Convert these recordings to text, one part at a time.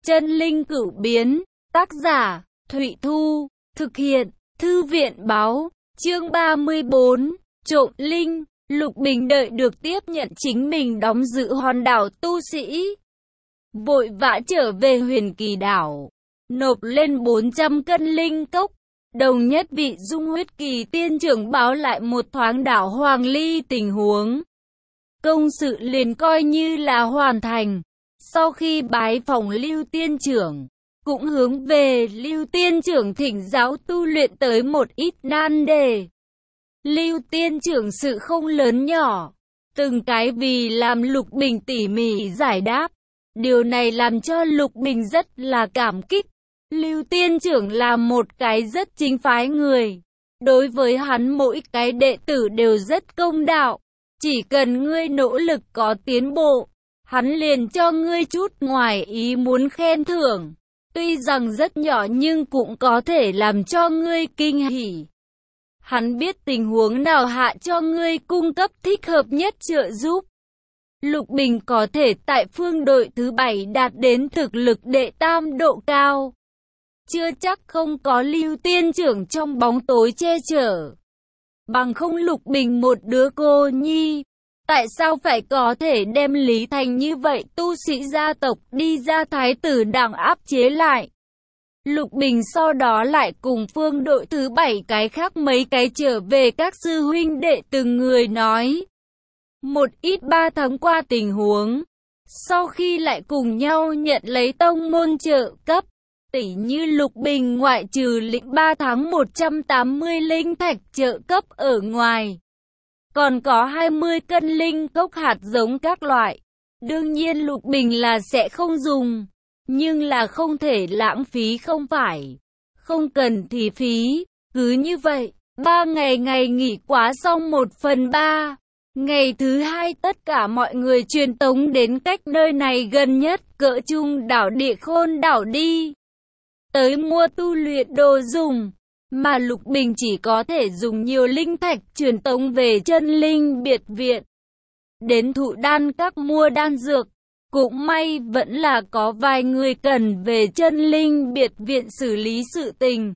Chân linh cửu biến, tác giả, Thụy Thu, thực hiện, Thư viện báo, chương 34, trộm linh. Lục Bình đợi được tiếp nhận chính mình đóng giữ hòn đảo tu sĩ. Vội vã trở về Huyền Kỳ đảo, nộp lên 400 cân linh cốc. Đồng nhất vị Dung Huyết Kỳ tiên trưởng báo lại một thoáng đảo Hoàng Ly tình huống. Công sự liền coi như là hoàn thành. Sau khi bái phỏng Lưu tiên trưởng, cũng hướng về Lưu tiên trưởng thỉnh giáo tu luyện tới một ít nan đề. Lưu tiên trưởng sự không lớn nhỏ, từng cái vì làm Lục Bình tỉ mỉ giải đáp. Điều này làm cho Lục Bình rất là cảm kích. Lưu tiên trưởng là một cái rất chính phái người. Đối với hắn mỗi cái đệ tử đều rất công đạo. Chỉ cần ngươi nỗ lực có tiến bộ, hắn liền cho ngươi chút ngoài ý muốn khen thưởng. Tuy rằng rất nhỏ nhưng cũng có thể làm cho ngươi kinh hỉ. Hắn biết tình huống nào hạ cho ngươi cung cấp thích hợp nhất trợ giúp. Lục Bình có thể tại phương đội thứ 7 đạt đến thực lực đệ tam độ cao. Chưa chắc không có Lưu tiên trưởng trong bóng tối che chở. Bằng không Lục Bình một đứa cô nhi, tại sao phải có thể đem Lý Thành như vậy tu sĩ gia tộc đi ra thái tử đảng áp chế lại. Lục Bình sau đó lại cùng phương đội thứ 7 cái khác mấy cái trở về các sư huynh đệ từng người nói một ít 3 tháng qua tình huống. Sau khi lại cùng nhau nhận lấy tông môn trợ cấp, tỉ như Lục Bình ngoại trừ lĩnh 3 tháng 180 linh thạch trợ cấp ở ngoài, còn có 20 cân linh cốc hạt giống các loại. Đương nhiên Lục Bình là sẽ không dùng, nhưng là không thể lãng phí không phải. Không cần thì phí. Cứ như vậy, 3 ngày nghỉ quá xong 1/3. Ngày thứ 2 tất cả mọi người truyền tống đến cách nơi này gần nhất cỡ trung đảo Địa Khôn đảo đi. Tới mua tu luyện đồ dùng. Mà Lục Bình chỉ có thể dùng nhiều linh thạch truyền tống về chân linh biệt viện. Đến Thụ Đan các mua đan dược. Cũng may vẫn là có vài người cần về chân linh biệt viện xử lý sự tình.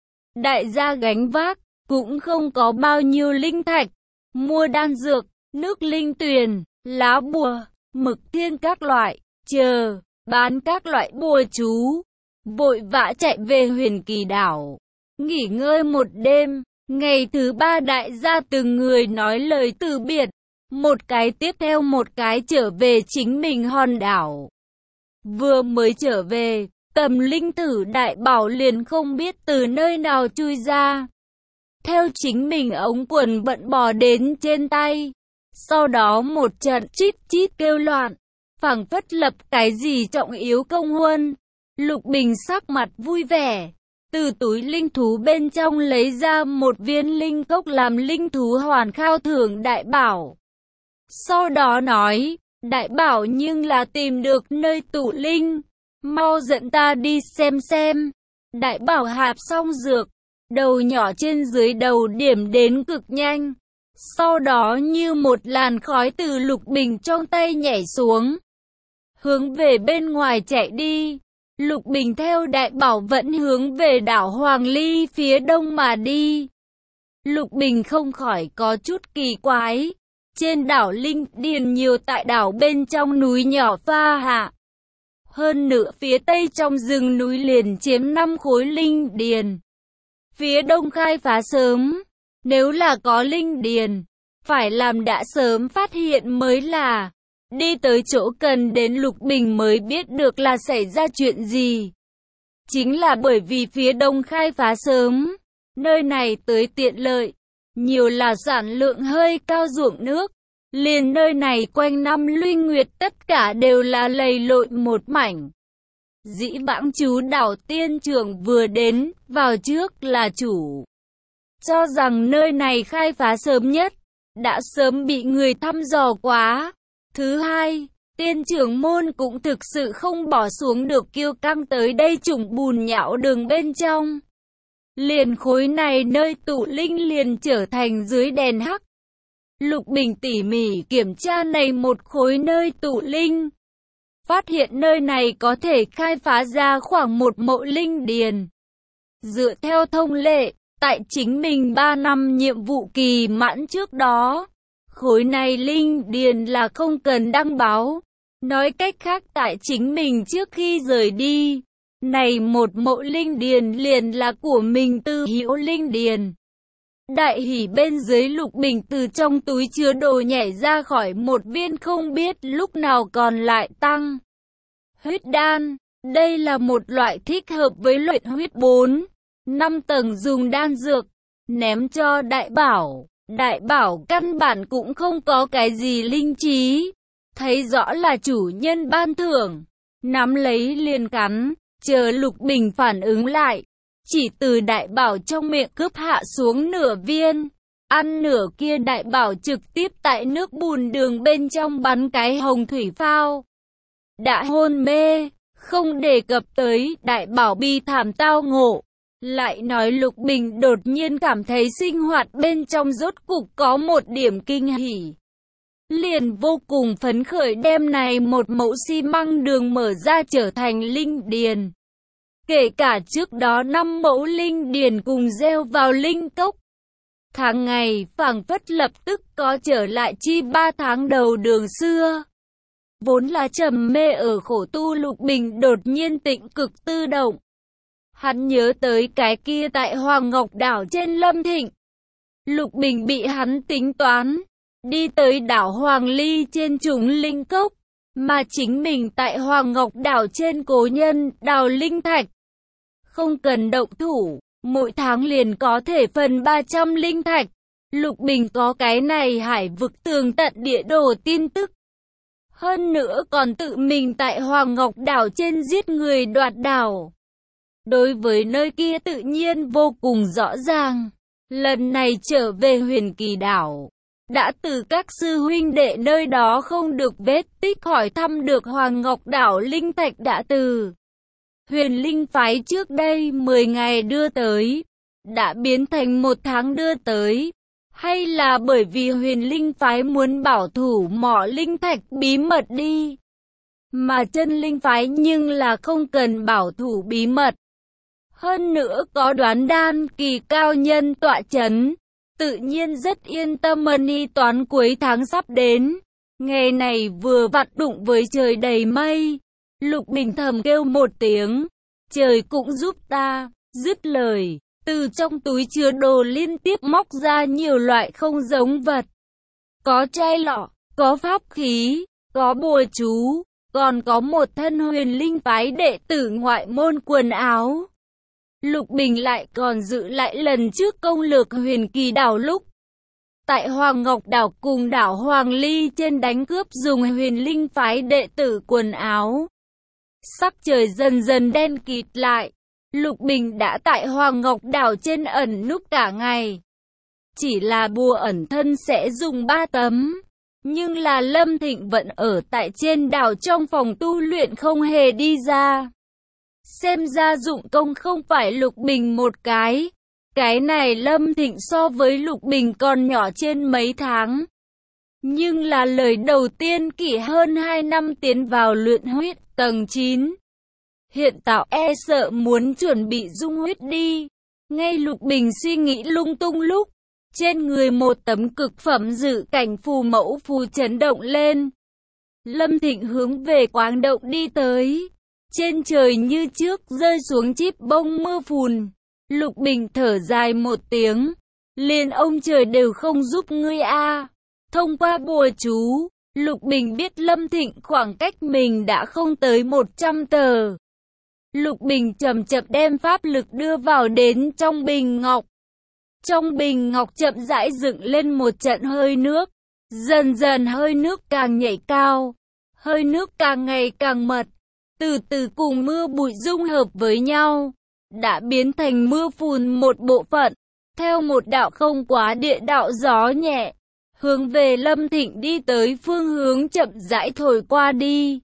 Đại gia gánh vác, cũng không có bao nhiêu linh thạch. Mua đan dược, nước linh tuyền, lá bùa, mực thiên các loại, chờ, bán các loại bùa chú. Vội vã chạy về Huyền Kỳ đảo. Nghỉ ngơi một đêm, ngày thứ 3 đại gia từng người nói lời từ biệt. Một cái tiếp theo một cái trở về chính mình hòn đảo. Vừa mới trở về, Tầm Linh Tử đại bảo liền không biết từ nơi nào chui ra. Theo chính mình ống quần bận bò đến trên tay. Sau đó một trận chít chít kêu loạn, phảng phất lập cái gì trọng yếu công huân. Lục Bình sắc mặt vui vẻ, từ túi linh thú bên trong lấy ra một viên linh cốc làm linh thú hoàn khao thưởng đại bảo. Sau đó nói, đại bảo nhưng là tìm được nơi tụ linh, mau dẫn ta đi xem. Đại bảo hạp xong dược, đầu nhỏ trên dưới đầu điểm đến cực nhanh. Sau đó như một làn khói từ Lục Bình trong tay nhảy xuống, hướng về bên ngoài chạy đi. Lục Bình theo đại bảo vẫn hướng về đảo Hoàng Ly phía đông mà đi. Lục Bình không khỏi có chút kỳ quái. Trên đảo linh điền nhiều tại đảo bên trong núi nhỏ pha hạ. Hơn nữa phía tây trong rừng núi liền chiếm 5 khối linh điền. Phía đông khai phá sớm. Nếu là có linh điền, phải làm đã sớm phát hiện mới là. Đi tới chỗ cần đến Lục Bình mới biết được là xảy ra chuyện gì. Chính là bởi vì phía đông khai phá sớm, nơi này tới tiện lợi, nhiều là sản lượng hơi cao ruộng nước. Liền nơi này quanh năm luy nguyệt tất cả đều là lầy lội một mảnh. Dĩ vãng chú đảo tiên trưởng vừa đến, vào trước là chủ. Cho rằng nơi này khai phá sớm nhất, đã sớm bị người thăm dò quá. Thứ hai, tiên trưởng môn cũng thực sự không bỏ xuống được kiêu căng tới đây trùng bùn nhão đường bên trong. Liền khối này nơi tụ linh liền trở thành dưới đèn hắc. Lục Bình tỉ mỉ kiểm tra này một khối nơi tụ linh. phát hiện nơi này có thể khai phá ra khoảng 1 mẫu linh điền. Dựa theo thông lệ, tại chính mình 3 năm nhiệm vụ kỳ mãn trước đó, khối này linh điền là không cần đăng báo. Nói cách khác tại chính mình trước khi rời đi, này 1 mẫu linh điền liền là của mình Tư hữu linh điền. Đại hỉ bên dưới, Lục Bình từ trong túi chứa đồ nhảy ra khỏi một viên không biết lúc nào còn lại tăng huyết đan. Đây là một loại thích hợp với luyện huyết 4, 5 tầng dùng đan dược. Ném cho Đại Bảo. Đại Bảo căn bản cũng không có cái gì linh trí. Thấy rõ là chủ nhân ban thưởng, nắm lấy liền cắn, chờ Lục Bình phản ứng lại. Chỉ từ Đại Bảo trong miệng cướp hạ xuống nửa viên, ăn nửa kia Đại Bảo trực tiếp tại nước bùn đường bên trong bắn cái hồng thủy phao. Đã hôn mê, không đề cập tới Đại Bảo bi thảm tao ngộ. Lại nói Lục Bình đột nhiên cảm thấy sinh hoạt bên trong rốt cục có một điểm kinh hỉ. Liền vô cùng phấn khởi đem này 1 mẫu xi măng đường mở ra trở thành linh điền. Kể cả trước đó 5 mẫu linh điền cùng gieo vào linh cốc. Tháng ngày phảng phất lập tức có trở lại chi 3 tháng đầu đường xưa. Vốn là trầm mê ở khổ tu, Lục Bình đột nhiên tịnh cực tự động. Hắn nhớ tới cái kia tại Hoàng Ngọc đảo trên Lâm Thịnh. Lục Bình bị hắn tính toán, đi tới đảo Hoàng Ly trên trùng linh cốc, mà chính mình tại Hoàng Ngọc đảo trên cố nhân đào linh thạch. Không cần động thủ, mỗi tháng liền có thể phần 300 linh thạch. Lục Bình có cái này hải vực tường tận địa đồ tin tức. Hơn nữa còn tự mình tại Hoàng Ngọc đảo trên giết người đoạt đảo. Đối với nơi kia tự nhiên vô cùng rõ ràng. Lần này trở về Huyền Kỳ đảo, đã từ các sư huynh đệ nơi đó không được vết tích hỏi thăm được Hoàng Ngọc đảo linh thạch đã từ Huyền Linh phái trước đây 10 ngày đưa tới, đã biến thành 1 tháng đưa tới. Hay là bởi vì Huyền Linh phái muốn bảo thủ mỏ linh thạch bí mật đi, mà Chân Linh phái nhưng là không cần bảo thủ bí mật. Hơn nữa có Đoán Đan kỳ cao nhân tọa chấn, tự nhiên rất yên tâm. Ni toán cuối tháng sắp đến, ngày này vừa vặn đụng với trời đầy mây. Lục Bình thầm kêu một tiếng, trời cũng giúp ta. Dứt lời, từ trong túi chứa đồ liên tiếp móc ra nhiều loại không giống vật. Có chai lọ, có pháp khí, có bùa chú, còn có một thân Huyền Linh phái đệ tử ngoại môn quần áo. Lục Bình lại còn giữ lại lần trước công lược Huyền Kỳ đảo lúc tại Hoàng Ngọc đảo cùng đảo Hoàng Ly trên đánh cướp dùng Huyền Linh phái đệ tử quần áo. Sắc trời dần dần đen kịt lại, Lục Bình đã tại Hoàng Ngọc đảo trên ẩn núp cả ngày. Chỉ là bùa ẩn thân sẽ dùng 3 tấm, nhưng là Lâm Thịnh vẫn ở tại trên đảo trong phòng tu luyện không hề đi ra. Xem ra dụng công không phải Lục Bình một cái. Cái này Lâm Thịnh so với Lục Bình còn nhỏ trên mấy tháng. Nhưng là lời đầu tiên kỷ hơn 2 năm tiến vào luyện huyết tầng 9. Hiện tại sợ muốn chuẩn bị dung huyết đi. Ngay Lục Bình suy nghĩ lung tung lúc, trên người một tấm cực phẩm dự cảnh phù mẫu phù chấn động lên. Lâm Thịnh hướng về quáng động đi tới. Trên trời như trước rơi xuống chíp bông mưa phùn. Lục Bình thở dài một tiếng. Liền ông trời đều không giúp ngươi a. Thông qua bùa chú, Lục Bình biết Lâm Thịnh khoảng cách mình đã không tới 100 tờ. Lục Bình chậm chậm đem pháp lực đưa vào đến trong bình ngọc. Trong bình ngọc chậm rãi dựng lên một trận hơi nước. Dần dần hơi nước càng nhảy cao, hơi nước càng ngày càng mật, từ từ cùng mưa bụi dung hợp với nhau, đã biến thành mưa phùn một bộ phận, theo một đạo không quá địa đạo gió nhẹ, hướng về Lâm Thịnh đi tới phương hướng chậm rãi thổi qua đi.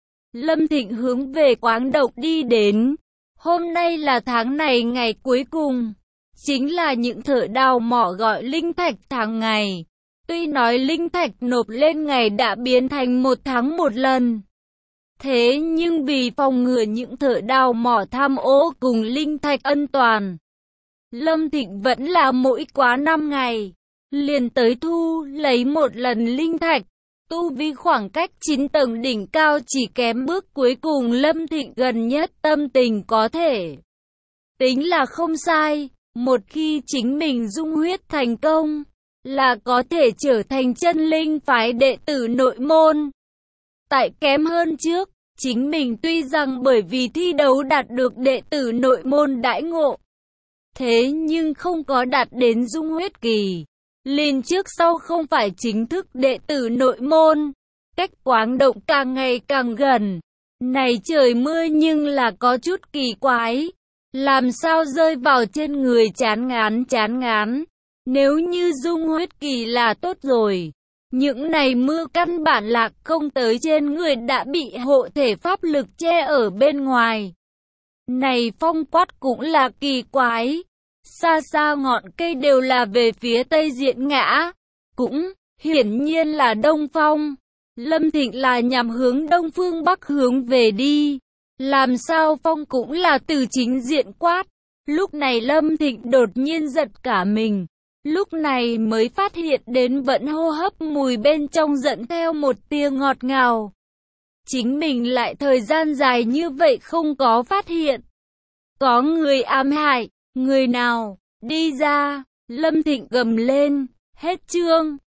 Lâm Thịnh hướng về quáng độc đi đến. Hôm nay là tháng này ngày cuối cùng, chính là những thợ đào mỏ gọi linh thạch tháng ngày. Tuy nói linh thạch nộp lên ngày đã biến thành 1 tháng 1 lần. Thế nhưng vì phòng ngừa những thợ đào mỏ tham ô cùng linh thạch ân toàn, Lâm Thịnh vẫn là mỗi quá 5 ngày, liền tới thu lấy một lần linh thạch. Tu vi khoảng cách 9 tầng đỉnh cao chỉ kém bước cuối cùng Lâm Thịnh gần nhất, tâm tình có thể tính là không sai. Một khi chính mình dung huyết thành công, là có thể trở thành chân linh phái đệ tử nội môn. Tại kém hơn trước, chính mình tuy rằng bởi vì thi đấu đạt được đệ tử nội môn đãi ngộ, thế nhưng không có đạt đến dung huyết kỳ. Liền trước sau không phải chính thức đệ tử nội môn. Cách Quáng Động càng ngày càng gần. Này trời mưa nhưng là có chút kỳ quái. Làm sao rơi vào trên người chán ngán. Nếu như dung huyết kỳ là tốt rồi. Những này mưa căn bản là không tới trên người đã bị hộ thể pháp lực che ở bên ngoài. Này phong quát cũng là kỳ quái. Xa xa ngọn cây đều là về phía tây diện ngã. Cũng, hiển nhiên là đông phong. Lâm Thịnh là nhằm hướng đông phương bắc hướng về đi. Làm sao phong cũng là từ chính diện quát. Lúc này Lâm Thịnh đột nhiên giật cả mình. Lúc này mới phát hiện đến vẫn hô hấp mùi bên trong dẫn theo một tia ngọt ngào. Chính mình lại thời gian dài như vậy không có phát hiện. Có người ám hại, người nào, đi ra, Lâm Thịnh gầm lên, hết chương.